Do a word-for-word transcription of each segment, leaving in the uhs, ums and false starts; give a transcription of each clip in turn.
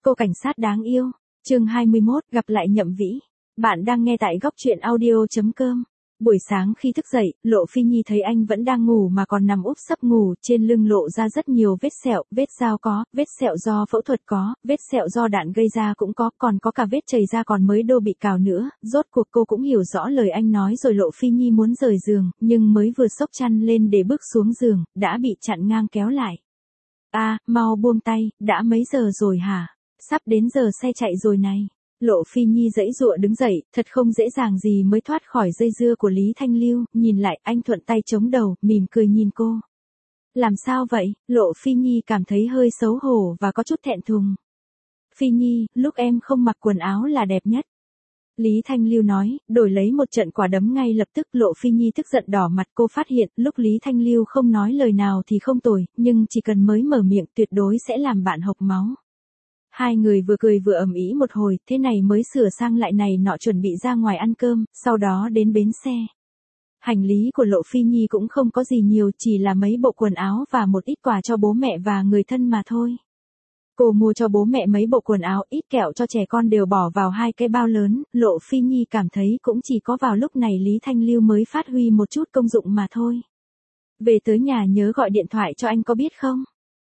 Cô cảnh sát đáng yêu. Chương hai mươi mốt, gặp lại Nhậm Vĩ. Bạn đang nghe tại góc truyện audio chấm com. Buổi sáng khi thức dậy, Lộ Phi Nhi thấy anh vẫn đang ngủ mà còn nằm úp sấp ngủ, trên lưng lộ ra rất nhiều vết sẹo, vết dao có, vết sẹo do phẫu thuật có, vết sẹo do đạn gây ra cũng có, còn có cả vết chảy ra còn mới đô bị cào nữa. Rốt cuộc cô cũng hiểu rõ lời anh nói rồi. Lộ Phi Nhi muốn rời giường, nhưng mới vừa xốc chăn lên để bước xuống giường, đã bị chặn ngang kéo lại. A, à, mau buông tay, đã mấy giờ rồi hả? Sắp đến giờ xe chạy rồi này. Lộ Phi Nhi giãy giụa đứng dậy, thật không dễ dàng gì mới thoát khỏi dây dưa của Lý Thanh Lưu, nhìn lại anh thuận tay chống đầu, mỉm cười nhìn cô. Làm sao vậy? Lộ Phi Nhi cảm thấy hơi xấu hổ và có chút thẹn thùng. Phi Nhi, lúc em không mặc quần áo là đẹp nhất. Lý Thanh Lưu nói, đổi lấy một trận quả đấm ngay lập tức. Lộ Phi Nhi tức giận đỏ mặt. Cô phát hiện lúc Lý Thanh Lưu không nói lời nào thì không tồi, nhưng chỉ cần mới mở miệng tuyệt đối sẽ làm bạn hộc máu. Hai người vừa cười vừa ầm ĩ một hồi, thế này mới sửa sang lại này nọ chuẩn bị ra ngoài ăn cơm, sau đó đến bến xe. Hành lý của Lộ Phi Nhi cũng không có gì nhiều, chỉ là mấy bộ quần áo và một ít quà cho bố mẹ và người thân mà thôi. Cô mua cho bố mẹ mấy bộ quần áo, ít kẹo cho trẻ con đều bỏ vào hai cái bao lớn. Lộ Phi Nhi cảm thấy cũng chỉ có vào lúc này Lý Thanh Lưu mới phát huy một chút công dụng mà thôi. Về tới nhà nhớ gọi điện thoại cho anh có biết không?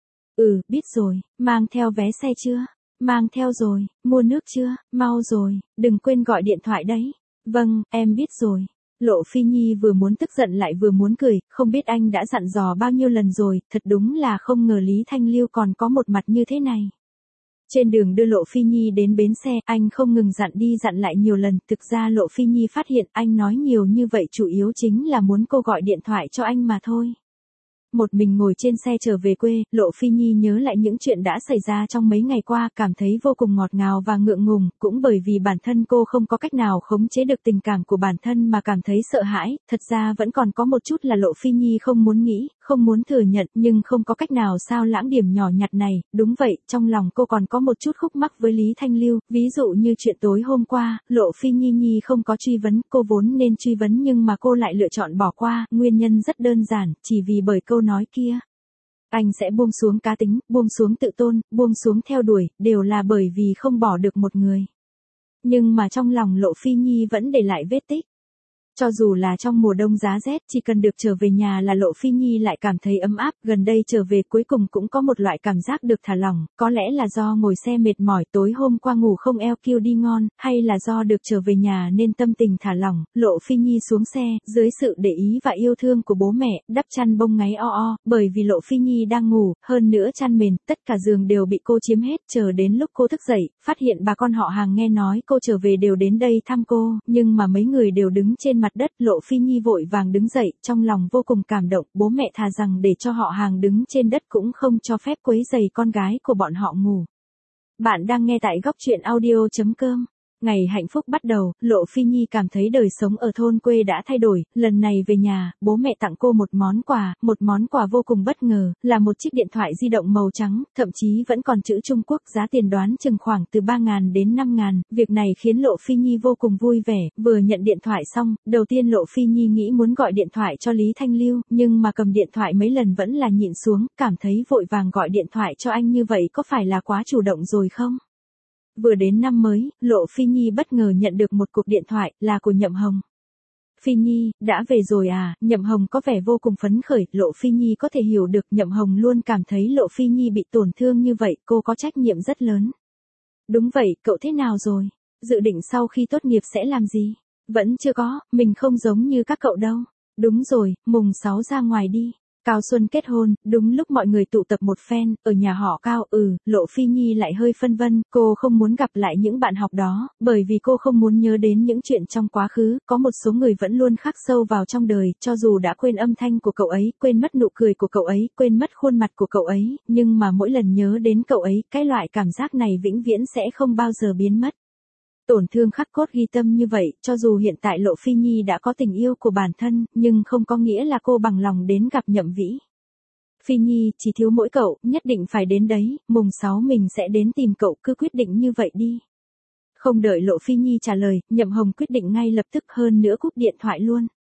Ừ, biết rồi. Mang theo vé xe chưa? Mang theo rồi. Mua nước chưa? Mau rồi, đừng quên gọi điện thoại đấy. Vâng, em biết rồi. Lộ Phi Nhi vừa muốn tức giận lại vừa muốn cười, không biết anh đã dặn dò bao nhiêu lần rồi, thật đúng là không ngờ Lý Thanh Lưu còn có một mặt như thế này. Trên đường đưa Lộ Phi Nhi đến bến xe, anh không ngừng dặn đi dặn lại nhiều lần, thực ra Lộ Phi Nhi phát hiện anh nói nhiều như vậy chủ yếu chính là muốn cô gọi điện thoại cho anh mà thôi. Một mình ngồi trên xe trở về quê, Lộ Phi Nhi nhớ lại những chuyện đã xảy ra trong mấy ngày qua, cảm thấy vô cùng ngọt ngào và ngượng ngùng, cũng bởi vì bản thân cô không có cách nào khống chế được tình cảm của bản thân mà cảm thấy sợ hãi. Thật ra vẫn còn có một chút là Lộ Phi Nhi không muốn nghĩ, không muốn thừa nhận, nhưng không có cách nào sao lãng điểm nhỏ nhặt này. Đúng vậy, trong lòng cô còn có một chút khúc mắc với Lý Thanh Lưu, ví dụ như chuyện tối hôm qua, Lộ Phi Nhi Nhi không có truy vấn, cô vốn nên truy vấn nhưng mà cô lại lựa chọn bỏ qua, nguyên nhân rất đơn giản, chỉ vì bởi câu nói kia. Anh sẽ buông xuống cá tính, buông xuống tự tôn, buông xuống theo đuổi, đều là bởi vì không bỏ được một người. Nhưng mà trong lòng Lộ Phi Nhi vẫn để lại vết tích. Cho dù là trong mùa đông giá rét, chỉ cần được trở về nhà là Lộ Phi Nhi lại cảm thấy ấm áp. Gần đây trở về cuối cùng cũng có một loại cảm giác được thả lỏng, có lẽ là do ngồi xe mệt mỏi tối hôm qua ngủ không eo kiêu đi ngon, hay là do được trở về nhà nên tâm tình thả lỏng. Lộ Phi Nhi xuống xe, dưới sự để ý và yêu thương của bố mẹ, đắp chăn bông ngáy o o, bởi vì Lộ Phi Nhi đang ngủ, hơn nữa chăn mền, tất cả giường đều bị cô chiếm hết. Chờ đến lúc cô thức dậy, phát hiện bà con họ hàng nghe nói cô trở về đều đến đây thăm cô, nhưng mà mấy người đều đứng trên mặt đất. Lộ Phi Nhi vội vàng đứng dậy, trong lòng vô cùng cảm động, bố mẹ thà rằng để cho họ hàng đứng trên đất cũng không cho phép quấy rầy con gái của bọn họ ngủ. Bạn đang nghe tại góc truyện audio chấm com. Ngày hạnh phúc bắt đầu, Lộ Phi Nhi cảm thấy đời sống ở thôn quê đã thay đổi. Lần này về nhà, bố mẹ tặng cô một món quà, một món quà vô cùng bất ngờ, là một chiếc điện thoại di động màu trắng, thậm chí vẫn còn chữ Trung Quốc, giá tiền đoán chừng khoảng từ ba nghìn đến năm nghìn. Việc này khiến Lộ Phi Nhi vô cùng vui vẻ, vừa nhận điện thoại xong, đầu tiên Lộ Phi Nhi nghĩ muốn gọi điện thoại cho Lý Thanh Lưu, nhưng mà cầm điện thoại mấy lần vẫn là nhịn xuống, cảm thấy vội vàng gọi điện thoại cho anh như vậy có phải là quá chủ động rồi không? Vừa đến năm mới, Lộ Phi Nhi bất ngờ nhận được một cuộc điện thoại, là của Nhậm Hồng. Phi Nhi, đã về rồi à? Nhậm Hồng có vẻ vô cùng phấn khởi, Lộ Phi Nhi có thể hiểu được, Nhậm Hồng luôn cảm thấy Lộ Phi Nhi bị tổn thương như vậy, cô có trách nhiệm rất lớn. Đúng vậy, cậu thế nào rồi? Dự định sau khi tốt nghiệp sẽ làm gì? Vẫn chưa có, mình không giống như các cậu đâu. Đúng rồi, mùng sáu ra ngoài đi. Cao Xuân kết hôn, đúng lúc mọi người tụ tập một phen, ở nhà họ Cao. Ừ, Lộ Phi Nhi lại hơi phân vân, cô không muốn gặp lại những bạn học đó, bởi vì cô không muốn nhớ đến những chuyện trong quá khứ, có một số người vẫn luôn khắc sâu vào trong đời, cho dù đã quên âm thanh của cậu ấy, quên mất nụ cười của cậu ấy, quên mất khuôn mặt của cậu ấy, nhưng mà mỗi lần nhớ đến cậu ấy, cái loại cảm giác này vĩnh viễn sẽ không bao giờ biến mất. Tổn thương khắc cốt ghi tâm như vậy, cho dù hiện tại Lộ Phi Nhi đã có tình yêu của bản thân, nhưng không có nghĩa là cô bằng lòng đến gặp Nhậm Vĩ. Phi Nhi, chỉ thiếu mỗi cậu, nhất định phải đến đấy, mùng sáu mình sẽ đến tìm cậu, cứ quyết định như vậy đi. Không đợi Lộ Phi Nhi trả lời, Nhậm Hồng quyết định ngay lập tức, hơn nữa cúp điện thoại luôn.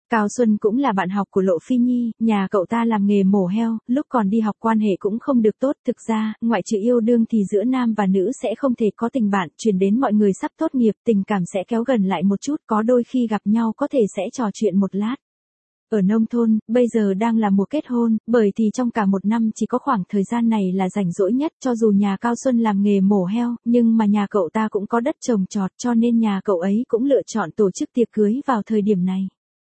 Cao Xuân cũng là bạn học của Lộ Phi Nhi, nhà cậu ta làm nghề mổ heo, lúc còn đi học quan hệ cũng không được tốt, thực ra, ngoại trừ yêu đương thì giữa nam và nữ sẽ không thể có tình bạn, chuyển đến mọi người sắp tốt nghiệp, tình cảm sẽ kéo gần lại một chút, có đôi khi gặp nhau có thể sẽ trò chuyện một lát. Ở nông thôn, bây giờ đang là mùa kết hôn, bởi thì trong cả một năm chỉ có khoảng thời gian này là rảnh rỗi nhất, cho dù nhà Cao Xuân làm nghề mổ heo, nhưng mà nhà cậu ta cũng có đất trồng trọt cho nên nhà cậu ấy cũng lựa chọn tổ chức tiệc cưới vào thời điểm này.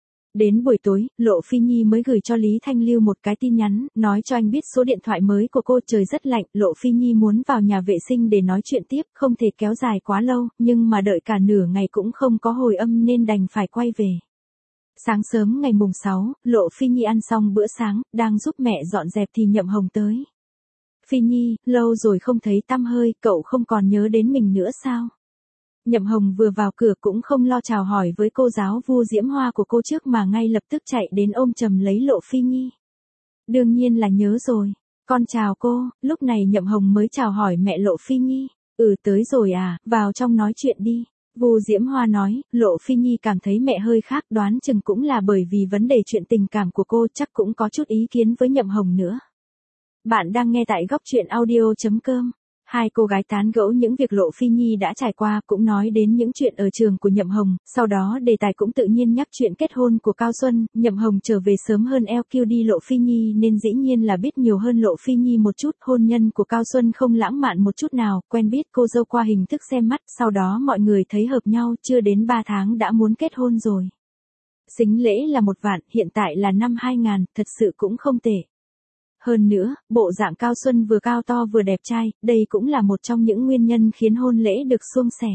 Đến buổi tối, Lộ Phi Nhi mới gửi cho Lý Thanh Lưu một cái tin nhắn, nói cho anh biết số điện thoại mới của cô. Trời rất lạnh, Lộ Phi Nhi muốn vào nhà vệ sinh để nói chuyện tiếp, không thể kéo dài quá lâu, nhưng mà đợi cả nửa ngày cũng không có hồi âm nên đành phải quay về. Sáng sớm ngày mùng sáu, Lộ Phi Nhi ăn xong bữa sáng, đang giúp mẹ dọn dẹp thì Nhậm Hồng tới. Phi Nhi, lâu rồi không thấy tăm hơi, cậu không còn nhớ đến mình nữa sao? Nhậm Hồng vừa vào cửa cũng không lo chào hỏi với cô giáo Vu Diễm Hoa của cô trước mà ngay lập tức chạy đến ôm chầm lấy Lộ Phi Nhi. Đương nhiên là nhớ rồi. Con chào cô. Lúc này Nhậm Hồng mới chào hỏi mẹ Lộ Phi Nhi. Ừ, tới rồi à, vào trong nói chuyện đi. Vu Diễm Hoa nói. Lộ Phi Nhi cảm thấy mẹ hơi khác, đoán chừng cũng là bởi vì vấn đề chuyện tình cảm của cô, chắc cũng có chút ý kiến với Nhậm Hồng nữa. Bạn đang nghe tại góc truyện audio chấm com. Hai cô gái tán gẫu những việc Lộ Phi Nhi đã trải qua, cũng nói đến những chuyện ở trường của Nhậm Hồng, sau đó đề tài cũng tự nhiên nhắc chuyện kết hôn của Cao Xuân. Nhậm Hồng trở về sớm hơn lờ quy đi Lộ Phi Nhi nên dĩ nhiên là biết nhiều hơn Lộ Phi Nhi một chút. Hôn nhân của Cao Xuân không lãng mạn một chút nào, quen biết cô dâu qua hình thức xem mắt, sau đó mọi người thấy hợp nhau, chưa đến ba tháng đã muốn kết hôn rồi. Sính lễ là một vạn, hiện tại là năm hai nghìn, thật sự cũng không tệ. Hơn nữa, bộ dạng Cao Xuân vừa cao to vừa đẹp trai, đây cũng là một trong những nguyên nhân khiến hôn lễ được suôn sẻ.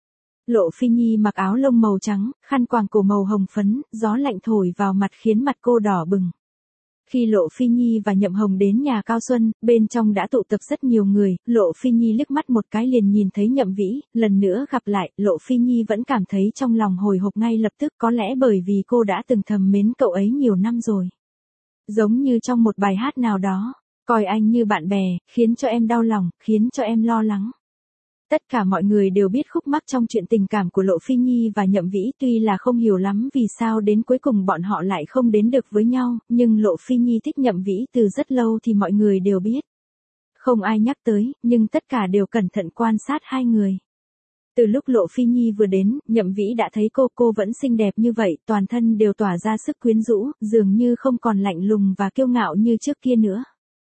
Lộ Phi Nhi mặc áo lông màu trắng, khăn quàng cổ màu hồng phấn, gió lạnh thổi vào mặt khiến mặt cô đỏ bừng. Khi Lộ Phi Nhi và Nhậm Hồng đến nhà Cao Xuân, bên trong đã tụ tập rất nhiều người, Lộ Phi Nhi liếc mắt một cái liền nhìn thấy Nhậm Vĩ, lần nữa gặp lại, Lộ Phi Nhi vẫn cảm thấy trong lòng hồi hộp ngay lập tức, có lẽ bởi vì cô đã từng thầm mến cậu ấy nhiều năm rồi. Giống như trong một bài hát nào đó, coi anh như bạn bè, khiến cho em đau lòng, khiến cho em lo lắng. Tất cả mọi người đều biết khúc mắc trong chuyện tình cảm của Lộ Phi Nhi và Nhậm Vĩ, tuy là không hiểu lắm vì sao đến cuối cùng bọn họ lại không đến được với nhau, nhưng Lộ Phi Nhi thích Nhậm Vĩ từ rất lâu thì mọi người đều biết. Không ai nhắc tới, nhưng tất cả đều cẩn thận quan sát hai người. Từ lúc Lộ Phi Nhi vừa đến, Nhậm Vĩ đã thấy cô, cô vẫn xinh đẹp như vậy, toàn thân đều tỏa ra sức quyến rũ, dường như không còn lạnh lùng và kiêu ngạo như trước kia nữa.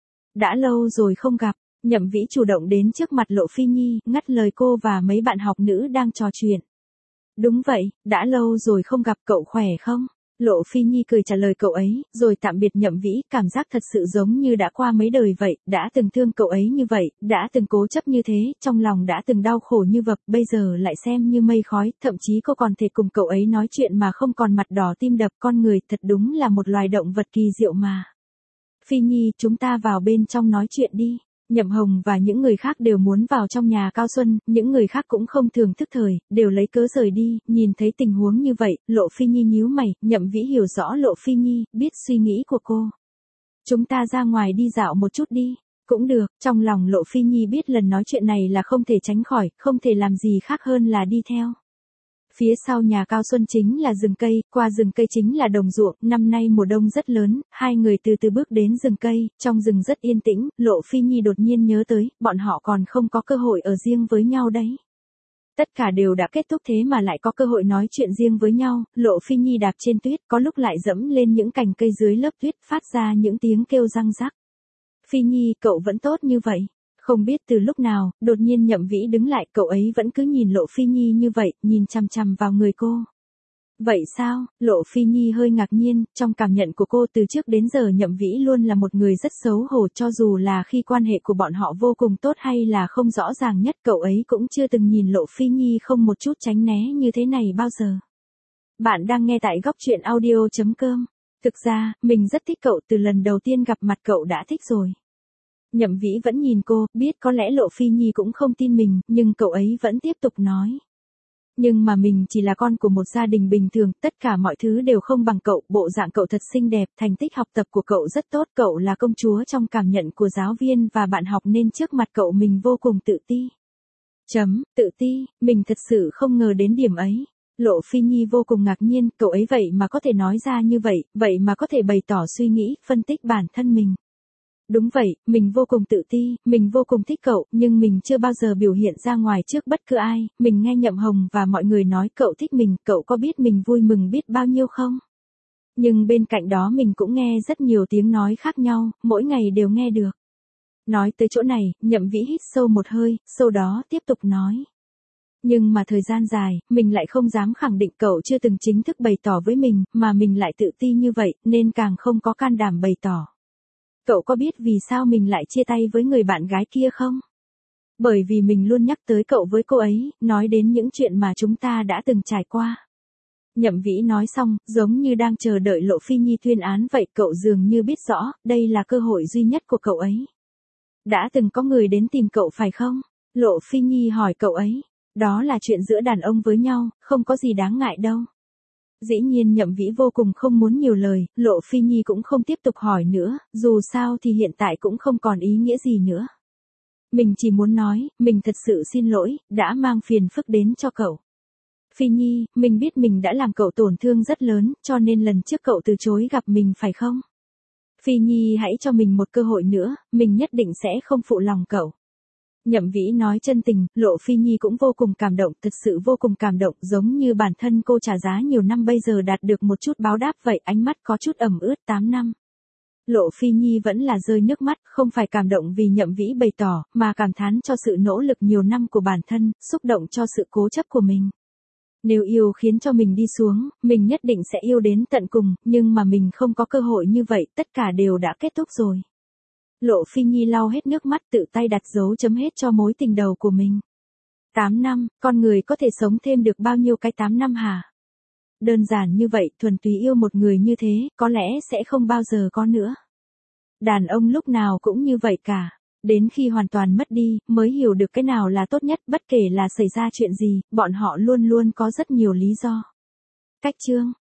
Đã lâu rồi không gặp, Nhậm Vĩ chủ động đến trước mặt Lộ Phi Nhi, ngắt lời cô và mấy bạn học nữ đang trò chuyện. Đúng vậy, đã lâu rồi không gặp, cậu khỏe không? Lộ Phi Nhi cười trả lời cậu ấy, rồi tạm biệt Nhậm Vĩ, cảm giác thật sự giống như đã qua mấy đời vậy, đã từng thương cậu ấy như vậy, đã từng cố chấp như thế, trong lòng đã từng đau khổ như vập, bây giờ lại xem như mây khói, thậm chí cô còn thể cùng cậu ấy nói chuyện mà không còn mặt đỏ tim đập. Con người thật đúng là một loài động vật kỳ diệu mà. Phi Nhi, chúng ta vào bên trong nói chuyện đi. Nhậm Hồng và những người khác đều muốn vào trong nhà Cao Xuân, những người khác cũng không thường thức thời, đều lấy cớ rời đi, nhìn thấy tình huống như vậy, Lộ Phi Nhi nhíu mày, Nhậm Vĩ hiểu rõ Lộ Phi Nhi, biết suy nghĩ của cô. Chúng ta ra ngoài đi dạo một chút đi, cũng được, trong lòng Lộ Phi Nhi biết lần nói chuyện này là không thể tránh khỏi, không thể làm gì khác hơn là đi theo. Phía sau nhà Cao Xuân chính là rừng cây, qua rừng cây chính là đồng ruộng, năm nay mùa đông rất lớn, hai người từ từ bước đến rừng cây, trong rừng rất yên tĩnh, Lộ Phi Nhi đột nhiên nhớ tới, bọn họ còn không có cơ hội ở riêng với nhau đấy. Tất cả đều đã kết thúc thế mà lại có cơ hội nói chuyện riêng với nhau, Lộ Phi Nhi đạp trên tuyết, có lúc lại dẫm lên những cành cây dưới lớp tuyết, phát ra những tiếng kêu răng rắc. Phi Nhi, cậu vẫn tốt như vậy. Không biết từ lúc nào, đột nhiên Nhậm Vĩ đứng lại, cậu ấy vẫn cứ nhìn Lộ Phi Nhi như vậy, nhìn chằm chằm vào người cô. Vậy sao? Lộ Phi Nhi hơi ngạc nhiên, trong cảm nhận của cô từ trước đến giờ Nhậm Vĩ luôn là một người rất xấu hổ, cho dù là khi quan hệ của bọn họ vô cùng tốt hay là không rõ ràng nhất, cậu ấy cũng chưa từng nhìn Lộ Phi Nhi không một chút tránh né như thế này bao giờ. Bạn đang nghe tại góc truyện audio chấm com. Thực ra, mình rất thích cậu, từ lần đầu tiên gặp mặt cậu đã thích rồi. Nhậm Vĩ vẫn nhìn cô, biết có lẽ Lộ Phi Nhi cũng không tin mình, nhưng cậu ấy vẫn tiếp tục nói. Nhưng mà mình chỉ là con của một gia đình bình thường, tất cả mọi thứ đều không bằng cậu, bộ dạng cậu thật xinh đẹp, thành tích học tập của cậu rất tốt, cậu là công chúa trong cảm nhận của giáo viên và bạn học nên trước mặt cậu mình vô cùng tự ti. Chấm, tự ti, mình thật sự không ngờ đến điểm ấy. Lộ Phi Nhi vô cùng ngạc nhiên, cậu ấy vậy mà có thể nói ra như vậy, vậy mà có thể bày tỏ suy nghĩ, phân tích bản thân mình. Đúng vậy, mình vô cùng tự ti, mình vô cùng thích cậu, nhưng mình chưa bao giờ biểu hiện ra ngoài trước bất cứ ai, mình nghe Nhậm Hồng và mọi người nói cậu thích mình, cậu có biết mình vui mừng biết bao nhiêu không? Nhưng bên cạnh đó mình cũng nghe rất nhiều tiếng nói khác nhau, mỗi ngày đều nghe được. Nói tới chỗ này, Nhậm Vĩ hít sâu một hơi, sau đó tiếp tục nói. Nhưng mà thời gian dài, mình lại không dám khẳng định cậu chưa từng chính thức bày tỏ với mình, mà mình lại tự ti như vậy, nên càng không có can đảm bày tỏ. Cậu có biết vì sao mình lại chia tay với người bạn gái kia không? Bởi vì mình luôn nhắc tới cậu với cô ấy, nói đến những chuyện mà chúng ta đã từng trải qua. Nhậm Vĩ nói xong, giống như đang chờ đợi Lộ Phi Nhi tuyên án vậy, cậu dường như biết rõ, đây là cơ hội duy nhất của cậu ấy. Đã từng có người đến tìm cậu phải không? Lộ Phi Nhi hỏi cậu ấy. Đó là chuyện giữa đàn ông với nhau, không có gì đáng ngại đâu. Dĩ nhiên Nhậm Vĩ vô cùng không muốn nhiều lời, Lộ Phi Nhi cũng không tiếp tục hỏi nữa, dù sao thì hiện tại cũng không còn ý nghĩa gì nữa. Mình chỉ muốn nói, mình thật sự xin lỗi, đã mang phiền phức đến cho cậu. Phi Nhi, mình biết mình đã làm cậu tổn thương rất lớn, cho nên lần trước cậu từ chối gặp mình phải không? Phi Nhi hãy cho mình một cơ hội nữa, mình nhất định sẽ không phụ lòng cậu. Nhậm Vĩ nói chân tình, Lộ Phi Nhi cũng vô cùng cảm động, thật sự vô cùng cảm động, giống như bản thân cô trả giá nhiều năm bây giờ đạt được một chút báo đáp vậy, ánh mắt có chút ẩm ướt tám năm. Lộ Phi Nhi vẫn là rơi nước mắt, không phải cảm động vì Nhậm Vĩ bày tỏ, mà cảm thán cho sự nỗ lực nhiều năm của bản thân, xúc động cho sự cố chấp của mình. Nếu yêu khiến cho mình đi xuống, mình nhất định sẽ yêu đến tận cùng, nhưng mà mình không có cơ hội như vậy, tất cả đều đã kết thúc rồi. Lộ Phi Nhi lau hết nước mắt, tự tay đặt dấu chấm hết cho mối tình đầu của mình. tám năm, con người có thể sống thêm được bao nhiêu cái tám năm hả? Đơn giản như vậy, thuần túy yêu một người như thế, có lẽ sẽ không bao giờ có nữa. Đàn ông lúc nào cũng như vậy cả. Đến khi hoàn toàn mất đi, mới hiểu được cái nào là tốt nhất, bất kể là xảy ra chuyện gì, bọn họ luôn luôn có rất nhiều lý do. Cách chương